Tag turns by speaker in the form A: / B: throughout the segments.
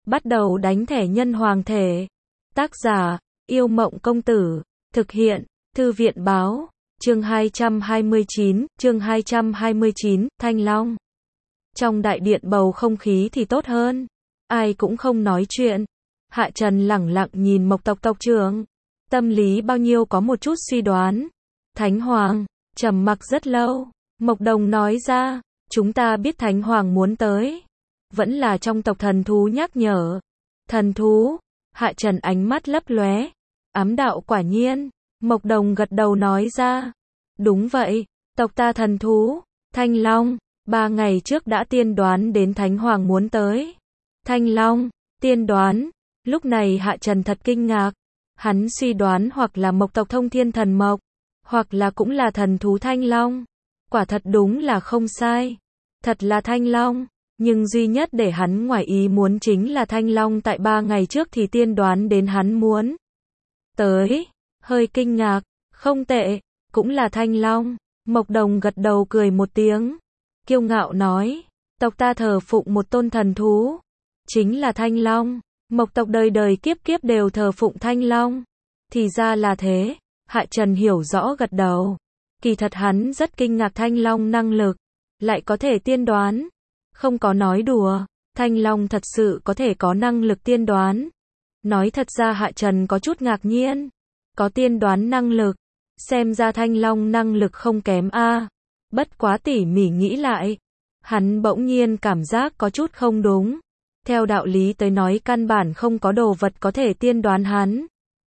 A: bắt đầu đánh thẻ nhân hoàng thể. Tác giả, Yêu Mộng Công Tử. Thực hiện, Thư viện Báo. Chương 229, Thanh Long. Trong đại điện bầu không khí thì tốt hơn. Ai cũng không nói chuyện. Hạ Trần lẳng lặng nhìn Mộc tộc trưởng. Tâm lý bao nhiêu có một chút suy đoán. Thánh Hoàng, trầm mặc rất lâu. Mộc Đồng nói ra, chúng ta biết Thánh Hoàng muốn tới. Vẫn là trong tộc thần thú nhắc nhở. Thần thú, Hạ Trần ánh mắt lấp lóe. Ám đạo quả nhiên. Mộc Đồng gật đầu nói ra. Đúng vậy, tộc ta thần thú, Thanh Long, 3 ngày trước đã tiên đoán đến Thánh Hoàng muốn tới. Thanh Long, tiên đoán, lúc này Hạ Trần thật kinh ngạc. Hắn suy đoán hoặc là Mộc tộc Thông Thiên Thần Mộc, hoặc là cũng là thần thú Thanh Long. Quả thật đúng là không sai. Thật là Thanh Long, nhưng duy nhất để hắn ngoài ý muốn chính là Thanh Long tại 3 ngày trước thì tiên đoán đến hắn muốn tới. Hơi kinh ngạc, không tệ, cũng là Thanh Long. Mộc Đồng gật đầu cười một tiếng. Kiêu ngạo nói, tộc ta thờ phụng một tôn thần thú. Chính là Thanh Long. Mộc tộc đời đời kiếp kiếp đều thờ phụng Thanh Long. Thì ra là thế. Hạ Trần hiểu rõ gật đầu. Kỳ thật hắn rất kinh ngạc Thanh Long năng lực. Lại có thể tiên đoán. Không có nói đùa. Thanh Long thật sự có thể có năng lực tiên đoán. Nói thật ra Hạ Trần có chút ngạc nhiên. Có tiên đoán năng lực. Xem ra Thanh Long năng lực không kém a. Bất quá tỉ mỉ nghĩ lại. Hắn bỗng nhiên cảm giác có chút không đúng. Theo đạo lý tới nói căn bản không có đồ vật có thể tiên đoán hắn.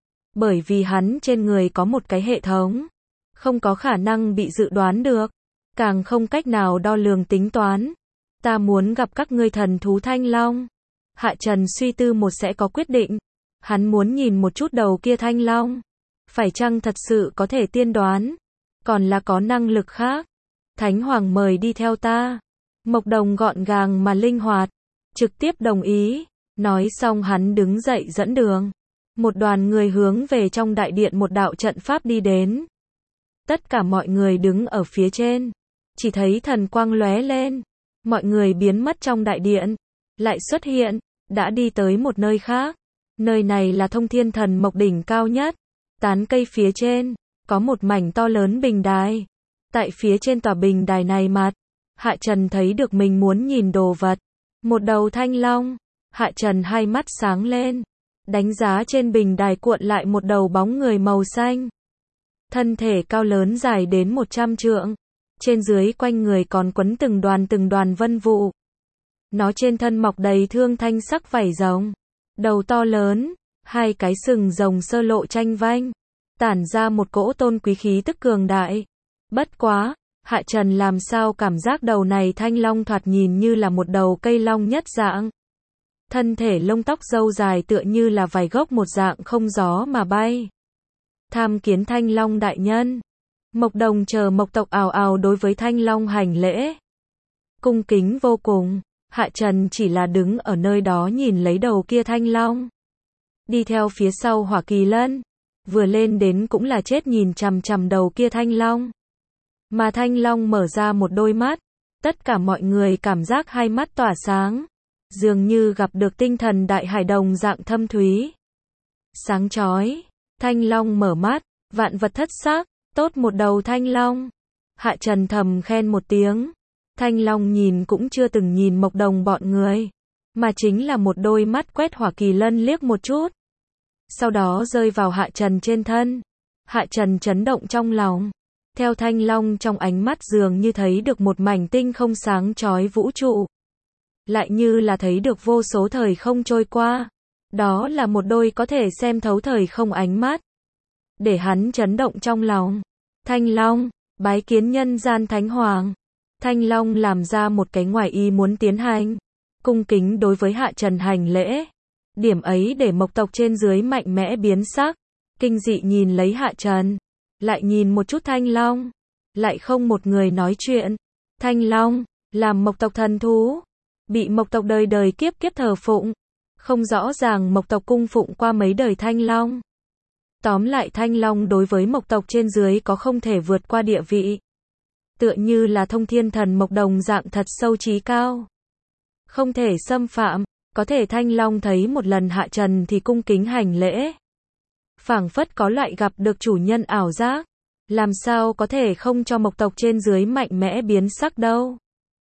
A: Bởi vì hắn trên người có một cái hệ thống. Không có khả năng bị dự đoán được. Càng không cách nào đo lường tính toán. Ta muốn gặp các ngươi thần thú Thanh Long. Hạ Trần suy tư một sẽ có quyết định. Hắn muốn nhìn một chút đầu kia Thanh Long. Phải chăng thật sự có thể tiên đoán. Còn là có năng lực khác. Thánh Hoàng mời đi theo ta. Mộc Đồng gọn gàng mà linh hoạt. Trực tiếp đồng ý. Nói xong hắn đứng dậy dẫn đường. Một đoàn người hướng về trong đại điện một đạo trận pháp đi đến. Tất cả mọi người đứng ở phía trên. Chỉ thấy thần quang lóe lên. Mọi người biến mất trong đại điện. Lại xuất hiện. Đã đi tới một nơi khác. Nơi này là Thông Thiên Thần Mộc đỉnh cao nhất. Tán cây phía trên. Có một mảnh to lớn bình đài. Tại phía trên tòa bình đài này mặt. Hạ Trần thấy được mình muốn nhìn đồ vật. Một đầu Thanh Long. Hạ Trần hai mắt sáng lên. Đánh giá trên bình đài cuộn lại một đầu bóng người màu xanh. Thân thể cao lớn dài đến 100 trượng. Trên dưới quanh người còn quấn từng đoàn vân vụ. Nó trên thân mọc đầy thương thanh sắc vảy rồng. Đầu to lớn. Hai cái sừng rồng sơ lộ tranh vanh. Tản ra một cỗ tôn quý khí tức cường đại. Bất quá, Hạ Trần làm sao cảm giác đầu này Thanh Long thoạt nhìn như là một đầu cây long nhất dạng. Thân thể lông tóc râu dài tựa như là vài gốc một dạng không gió mà bay. Tham kiến Thanh Long đại nhân. Mộc Đồng chờ Mộc tộc ào ào đối với Thanh Long hành lễ. Cung kính vô cùng. Hạ Trần chỉ là đứng ở nơi đó nhìn lấy đầu kia Thanh Long. Đi theo phía sau Hỏa Kỳ Lân. Vừa lên đến cũng là chết nhìn chằm chằm đầu kia Thanh Long. Mà Thanh Long mở ra một đôi mắt. Tất cả mọi người cảm giác hai mắt tỏa sáng. Dường như gặp được tinh thần đại hải đồng dạng thâm thúy. Sáng chói. Thanh Long mở mắt. Vạn vật thất sắc. Tốt một đầu Thanh Long. Hạ Trần thầm khen một tiếng. Thanh Long nhìn cũng chưa từng nhìn Mộc Đồng bọn người. Mà chính là một đôi mắt quét Hỏa Kỳ Lân liếc một chút. Sau đó rơi vào Hạ Trần trên thân. Hạ Trần chấn động trong lòng. Theo Thanh Long trong ánh mắt dường như thấy được một mảnh tinh không sáng chói vũ trụ. Lại như là thấy được vô số thời không trôi qua. Đó là một đôi có thể xem thấu thời không ánh mắt. Để hắn chấn động trong lòng. Thanh Long, bái kiến nhân gian Thánh Hoàng. Thanh Long làm ra một cái ngoài ý muốn tiến hành. Cung kính đối với Hạ Trần hành lễ. Điểm ấy để Mộc tộc trên dưới mạnh mẽ biến sắc. Kinh dị nhìn lấy Hạ Trần. Lại nhìn một chút Thanh Long. Lại không một người nói chuyện. Thanh Long, làm Mộc tộc thần thú. Bị Mộc tộc đời đời kiếp kiếp thờ phụng. Không rõ ràng Mộc tộc cung phụng qua mấy đời Thanh Long. Tóm lại Thanh Long đối với Mộc tộc trên dưới có không thể vượt qua địa vị. Tựa như là Thông Thiên Thần Mộc đồng dạng thật sâu trí cao. Không thể xâm phạm. Có thể Thanh Long thấy một lần Hạ Trần thì cung kính hành lễ. Phảng phất có loại gặp được chủ nhân ảo giác. Làm sao có thể không cho mộc tộc trên dưới mạnh mẽ biến sắc đâu.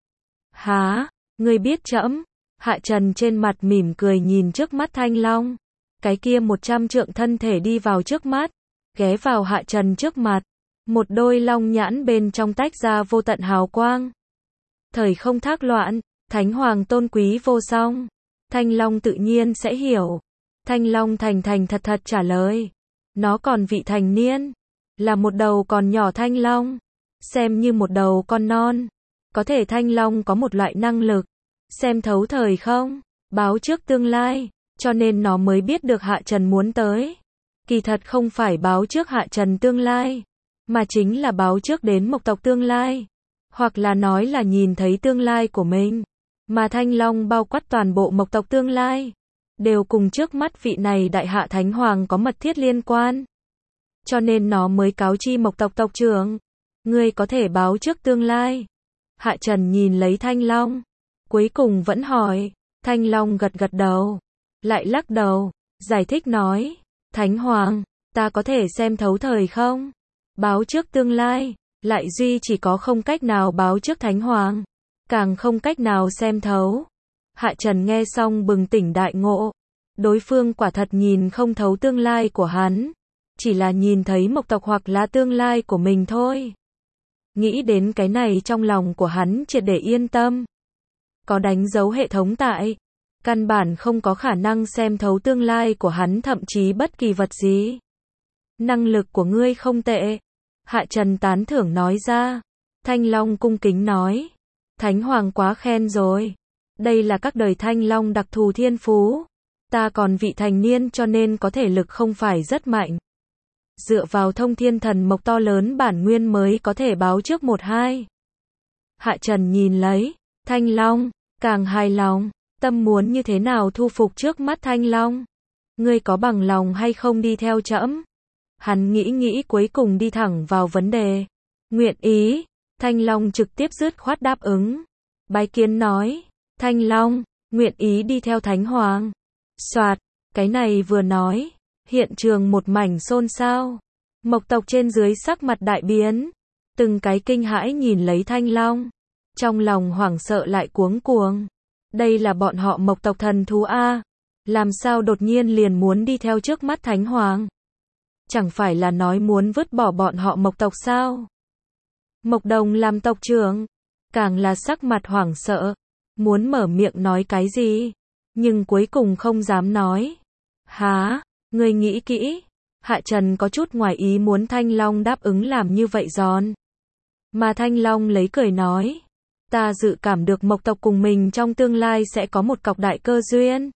A: Hả, ngươi biết trẫm? Hạ Trần trên mặt mỉm cười nhìn trước mắt Thanh Long. Cái kia 100 trượng thân thể đi vào trước mắt, ghé vào Hạ Trần trước mặt. Một đôi long nhãn bên trong tách ra vô tận hào quang. Thời không thác loạn, Thánh Hoàng tôn quý vô song. Thanh Long tự nhiên sẽ hiểu. Thanh Long thành thành thật thật trả lời. Nó còn vị thành niên. Là một đầu còn nhỏ Thanh Long. Xem như một đầu con non. Có thể Thanh Long có một loại năng lực. Xem thấu thời không, báo trước tương lai. Cho nên nó mới biết được Hạ Trần muốn tới. Kỳ thật không phải báo trước Hạ Trần tương lai. Mà chính là báo trước đến mộc tộc tương lai. Hoặc là nói là nhìn thấy tương lai của mình. Mà Thanh Long bao quát toàn bộ mộc tộc tương lai. Đều cùng trước mắt vị này đại hạ Thánh Hoàng có mật thiết liên quan. Cho nên nó mới cáo chi mộc tộc tộc trưởng. Ngươi có thể báo trước tương lai. Hạ Trần nhìn lấy Thanh Long. Cuối cùng vẫn hỏi. Thanh Long gật gật đầu. Lại lắc đầu. Giải thích nói. Thánh Hoàng, ta có thể xem thấu thời không? Báo trước tương lai. Lại duy chỉ có không cách nào báo trước Thánh Hoàng. Càng không cách nào xem thấu. Hạ Trần nghe xong bừng tỉnh đại ngộ. Đối phương quả thật nhìn không thấu tương lai của hắn. Chỉ là nhìn thấy mộc tộc hoặc là tương lai của mình thôi. Nghĩ đến cái này trong lòng của hắn triệt để yên tâm. Có đánh dấu hệ thống tại. Căn bản không có khả năng xem thấu tương lai của hắn thậm chí bất kỳ vật gì. Năng lực của ngươi không tệ. Hạ Trần tán thưởng nói ra. Thanh Long cung kính nói. Thánh Hoàng quá khen rồi. Đây là các đời Thanh Long đặc thù thiên phú. Ta còn vị thành niên cho nên có thể lực không phải rất mạnh. Dựa vào thông thiên thần mộc to lớn bản nguyên mới có thể báo trước 1-2. Hạ Trần nhìn lấy. Thanh Long. Càng hài lòng. Tâm muốn như thế nào thu phục trước mắt Thanh Long. Ngươi có bằng lòng hay không đi theo trẫm? Hắn nghĩ cuối cùng đi thẳng vào vấn đề. Nguyện ý. Thanh Long trực tiếp dứt khoát đáp ứng. Bái kiến nói. Thanh Long, nguyện ý đi theo Thánh Hoàng. Soạt, cái này vừa nói. Hiện trường một mảnh xôn xao. Mộc tộc trên dưới sắc mặt đại biến. Từng cái kinh hãi nhìn lấy Thanh Long. Trong lòng hoảng sợ lại cuống cuồng. Đây là bọn họ mộc tộc thần thú A. Làm sao đột nhiên liền muốn đi theo trước mắt Thánh Hoàng? Chẳng phải là nói muốn vứt bỏ bọn họ mộc tộc sao? Mộc Đồng làm tộc trưởng. Càng là sắc mặt hoảng sợ. Muốn mở miệng nói cái gì? Nhưng cuối cùng không dám nói. Hả? Ngươi nghĩ kỹ. Hạ Trần có chút ngoài ý muốn Thanh Long đáp ứng làm như vậy giòn. Mà Thanh Long lấy cười nói. Ta dự cảm được mộc tộc cùng mình trong tương lai sẽ có một cọc đại cơ duyên.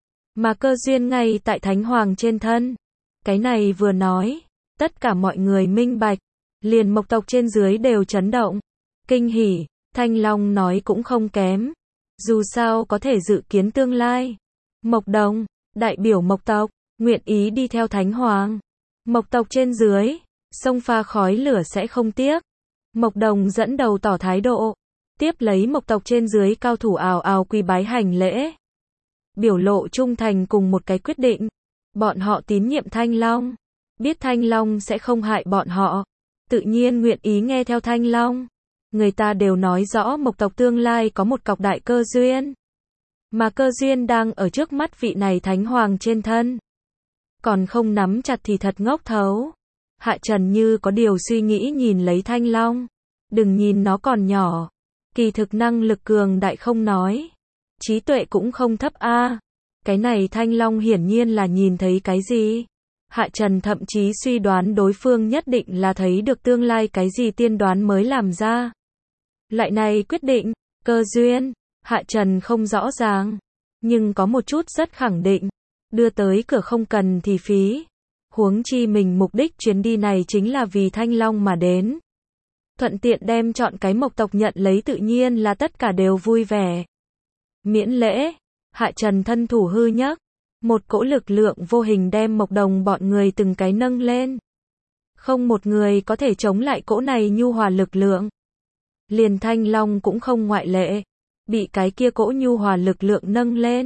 A: Mà cơ duyên ngay tại Thánh Hoàng trên thân. Cái này vừa nói. Tất cả mọi người minh bạch. Liền mộc tộc trên dưới đều chấn động. Kinh hỉ. Thanh Long nói cũng không kém. Dù sao có thể dự kiến tương lai. Mộc Đồng, đại biểu mộc tộc, nguyện ý đi theo Thánh Hoàng. Mộc tộc trên dưới, sông pha khói lửa sẽ không tiếc. Mộc Đồng dẫn đầu tỏ thái độ. Tiếp lấy mộc tộc trên dưới cao thủ ào ào quỳ bái hành lễ. Biểu lộ trung thành cùng một cái quyết định. Bọn họ tín nhiệm Thanh Long. Biết Thanh Long sẽ không hại bọn họ. Tự nhiên nguyện ý nghe theo Thanh Long. Người ta đều nói rõ mộc tộc tương lai có một cọc đại cơ duyên. Mà cơ duyên đang ở trước mắt vị này Thánh Hoàng trên thân. Còn không nắm chặt thì thật ngốc thấu. Hạ Trần như có điều suy nghĩ nhìn lấy Thanh Long. Đừng nhìn nó còn nhỏ. Kỳ thực năng lực cường đại không nói. Trí tuệ cũng không thấp a. Cái này Thanh Long hiển nhiên là nhìn thấy cái gì. Hạ Trần thậm chí suy đoán đối phương nhất định là thấy được tương lai cái gì tiên đoán mới làm ra. Loại này quyết định, cơ duyên, Hạ Trần không rõ ràng. Nhưng có một chút rất khẳng định. Đưa tới cửa không cần thì phí. Huống chi mình mục đích chuyến đi này chính là vì Thanh Long mà đến. Thuận tiện đem chọn cái mộc tộc nhận lấy tự nhiên là tất cả đều vui vẻ. Miễn lễ, Hạ Trần thân thủ hư nhấc. Một cỗ lực lượng vô hình đem Mộc Đồng bọn người từng cái nâng lên. Không một người có thể chống lại cỗ này nhu hòa lực lượng. Liền Thanh Long cũng không ngoại lệ. Bị cái kia cỗ nhu hòa lực lượng nâng lên.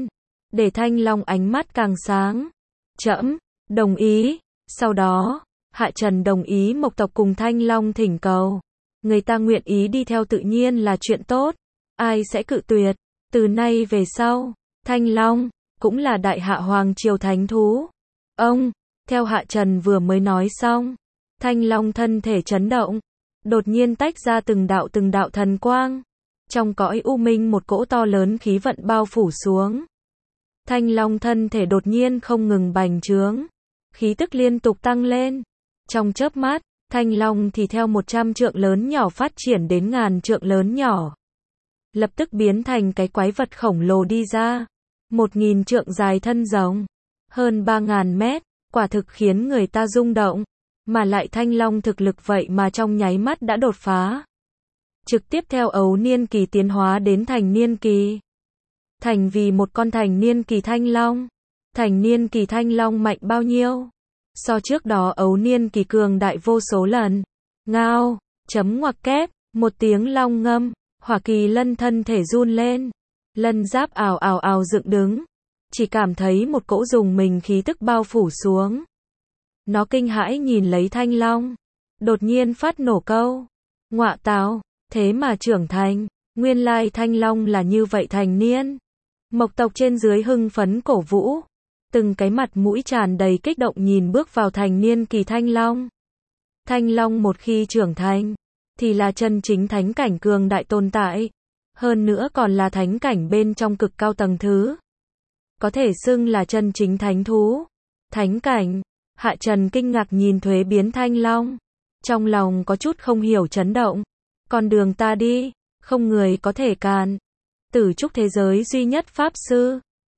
A: để Thanh Long ánh mắt càng sáng. Trẫm đồng ý. Sau đó, Hạ Trần đồng ý Mộc tộc cùng Thanh Long thỉnh cầu. Người ta nguyện ý đi theo tự nhiên là chuyện tốt. Ai sẽ cự tuyệt? Từ nay về sau, Thanh Long cũng là đại hạ hoàng triều thánh thú. Ông, theo Hạ Trần vừa mới nói xong, Thanh Long thân thể chấn động, đột nhiên tách ra từng đạo thần quang. Trong cõi u minh một cỗ to lớn khí vận bao phủ xuống. Thanh Long thân thể đột nhiên không ngừng bành trướng, khí tức liên tục tăng lên. Trong chớp mắt, Thanh Long thì theo 100 trượng lớn nhỏ phát triển đến ngàn trượng lớn nhỏ. Lập tức biến thành cái quái vật khổng lồ đi ra. 1000 trượng dài thân rồng, hơn 3000 mét, quả thực khiến người ta rung động. Mà lại Thanh Long thực lực vậy mà trong nháy mắt đã đột phá. Trực tiếp theo ấu niên kỳ tiến hóa đến thành niên kỳ. Thành vì một con thành niên kỳ Thanh Long. Thành niên kỳ Thanh Long mạnh bao nhiêu? So trước đó ấu niên kỳ cường đại vô số lần. Ngao, chấm ngoặc kép, một tiếng long ngâm, Hỏa Kỳ Lân thân thể run lên. Lân giáp ào ào ào dựng đứng. Chỉ cảm thấy một cỗ dùng mình khí tức bao phủ xuống. Nó kinh hãi nhìn lấy Thanh Long. Đột nhiên phát nổ câu. Ngọa tào, thế mà trưởng thành. Nguyên lai Thanh Long là như vậy thành niên. Mộc tộc trên dưới hưng phấn cổ vũ. Từng cái mặt mũi tràn đầy kích động nhìn bước vào thành niên kỳ Thanh Long. Thanh Long một khi trưởng thành, thì là chân chính thánh cảnh cường đại tồn tại. Hơn nữa còn là thánh cảnh bên trong cực cao tầng thứ. Có thể xưng là chân chính thánh thú. Thánh cảnh. Hạ Trần kinh ngạc nhìn thuế biến Thanh Long. Trong lòng có chút không hiểu chấn động. Con đường ta đi, không người có thể cản. Tử trúc thế giới duy nhất pháp sư.